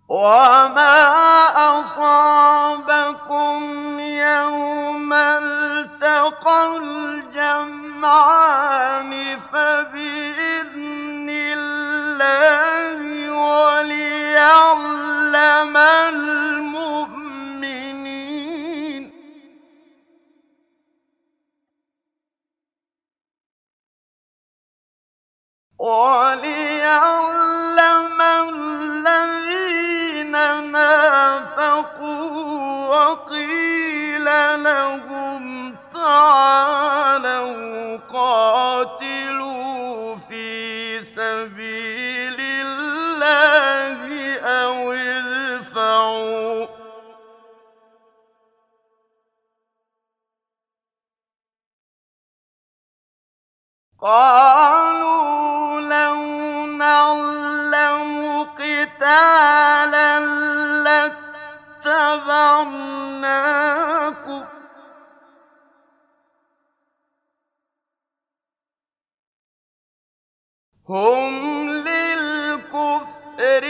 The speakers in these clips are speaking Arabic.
وما أصابكم يوم التقى الجمعان فبإذن الله وليعلم المؤمنين وليعلم الذين نافقوا وقيل لهم تعالوا قاتلوا في سبيل الله أو ادفعوا قالوا لو نعلم قتالا لاتبعناكم هم للكفر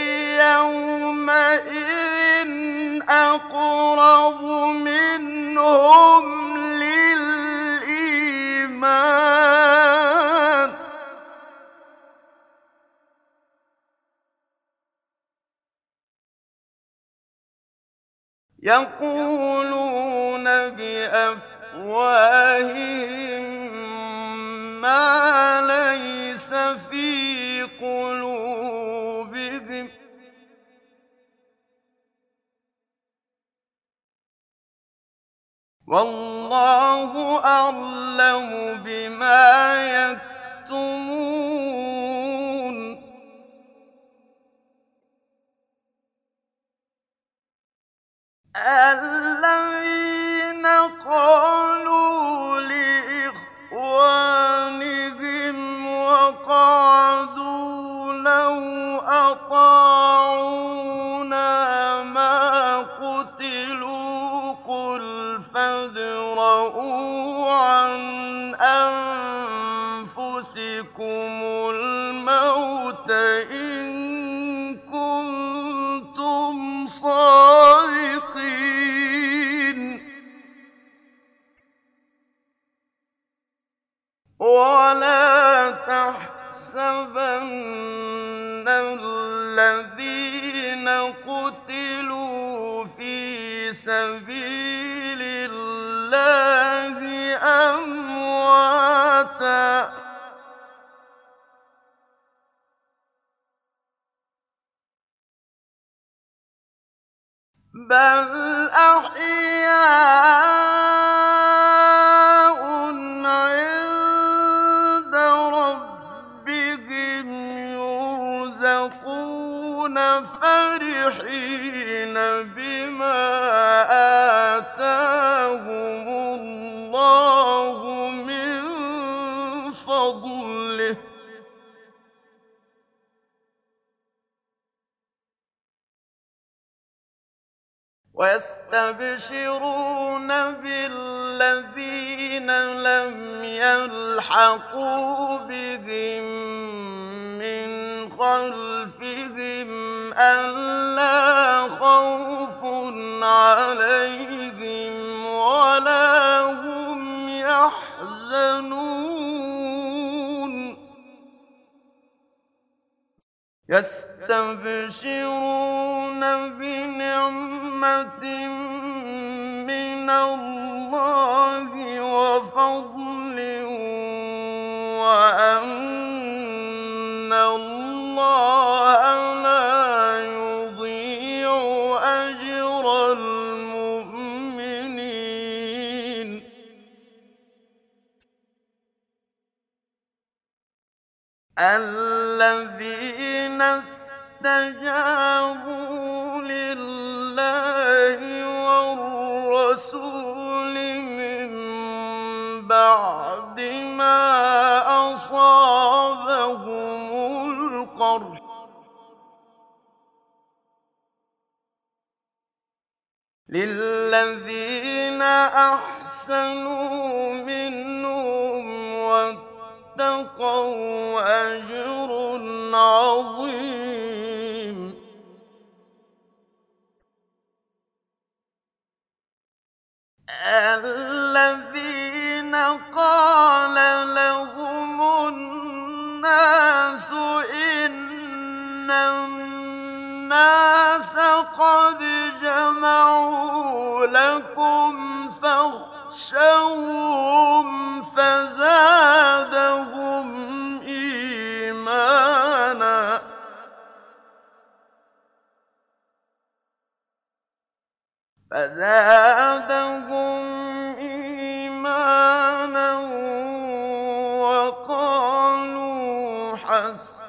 يومئذ أقرب منهم للإيمان يقولون بأفواههم ما ليس في قلوبهم والله أعلم بما يكتمون الذين قالوا لإخوانهم وقعدوا لو أطاعونا ما قتلوا قل فادرءوا عن أنفسكم الموت إن كنتم صادقين ولا تحسبن الذين قتلوا في سبيل الله أمواتا بل أحياء عند ربهم يرزقون فرحين بما آتاهم الله من فضله ويستبشرون بالذين لم يلحقوا بهم من خلفهم ألا خوف عليهم ولا هم يحزنون يستبشرون بنعمة من الله وفضل وأن الله لا يضيع أجر المؤمنين الذين استجابوا لله والرسول من بعد ما أصابهم القرح للذين أحسنوا منهم واتقوا أجر عظيم الذين قال لهم الناس إن الناس قد جمعوا لكم فاخشوهم فزادهم إيمانا وقالوا حسبنا